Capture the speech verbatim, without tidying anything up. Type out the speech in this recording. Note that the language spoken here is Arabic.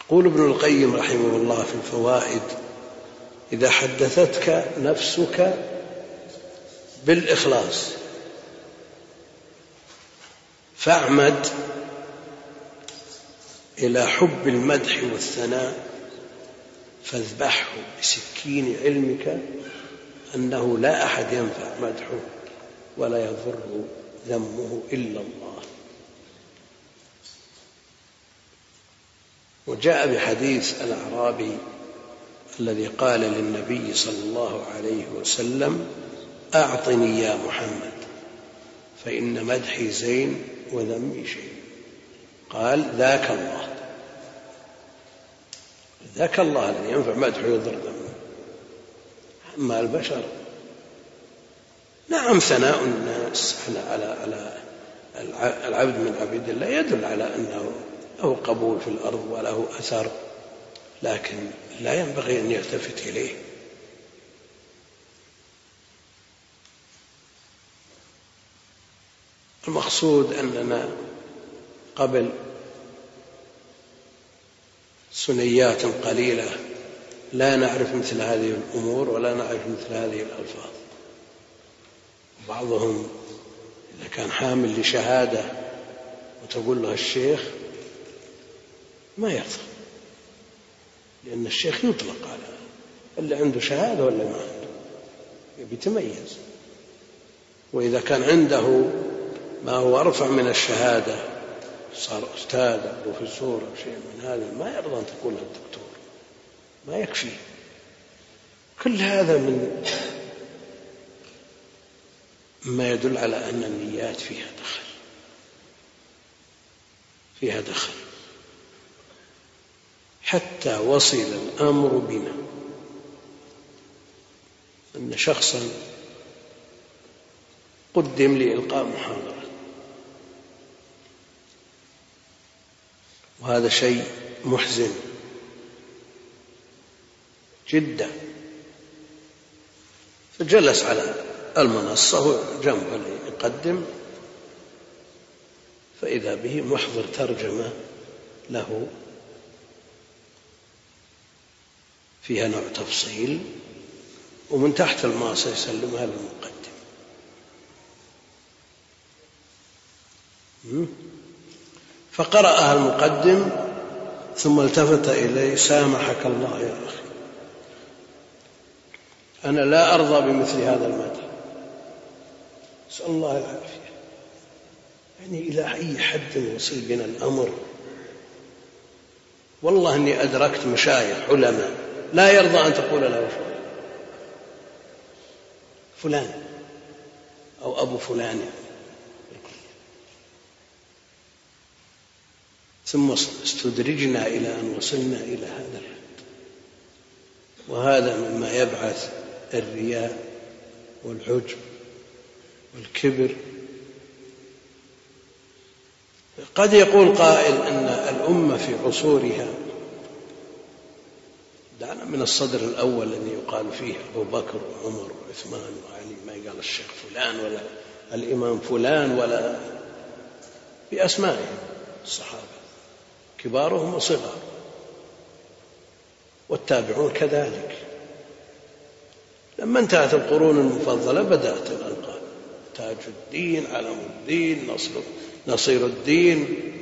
يقول ابن القيم رحمه الله في الفوائد: إذا حدثتك نفسك بالإخلاص فاعمد إلى حب المدح والثناء فاذبحه بسكين علمك أنه لا أحد ينفع مدحه ولا يضر ذمه إلا الله. وجاء بحديث الأعرابي الذي قال للنبي صلى الله عليه وسلم: أعطني يا محمد فإن مدحي زين وذمي شيء. قال: ذاك الله، ذاك الله الذي ينفع مدحه ويضر ذمه. أما البشر نعم ثناء الناس على على العبد من عبيد الله يدل على أنه له قبول في الأرض وله أثر، لكن لا ينبغي أن يلتفت إليه. المقصود أننا قبل سنيات قليلة لا نعرف مثل هذه الأمور ولا نعرف مثل هذه الألفاظ. بعضهم إذا كان حامل لشهادة وتقول له الشيخ ما يرضى، لأن الشيخ يطلق على اللي عنده شهادة ولا ما عنده، يبي يتميز. وإذا كان عنده ما هو أرفع من الشهادة صار أستاذ أو بروفيسور أو شيء من هذا ما يرضى أن تقول الدكتور، ما يكفي. كل هذا من ما يدل على أن النيات فيها دخل فيها دخل حتى وصل الأمر بنا أن شخصا قدم لإلقاء محاضرة، وهذا شيء محزن جدا، فجلس على المنصة جنبه اللي يقدم، فإذا به محضر ترجمة له فيها نوع تفصيل، ومن تحت الماسة يسلمها للمقدم. فقرأها المقدم ثم التفت إليه: سامحك الله يا أخي، أنا لا أرضى بمثل هذا المدح، أسأل الله العافية. يعني إلى أي حد وصل بنا الأمر؟ والله أني أدركت مشايخ علماء لا يرضى أن تقول له فلان أو أبو فلان، ثم استدرجنا إلى أن وصلنا إلى هذا الحد. وهذا مما يبعث الرياء والعجب والكبر. قد يقول قائل أن الأمة في عصورها، دعنا من الصدر الأول الذي يقال فيه أبو بكر وعمر وعثمان وعلي، ما يقال الشيخ فلان ولا الإمام فلان ولا بأسمائهم الصحابة كبارهم وصغار، والتابعون كذلك. لما انتهت القرون المفضلة بدأت الألقاب: تاج الدين، علم الدين، نصر نصير الدين،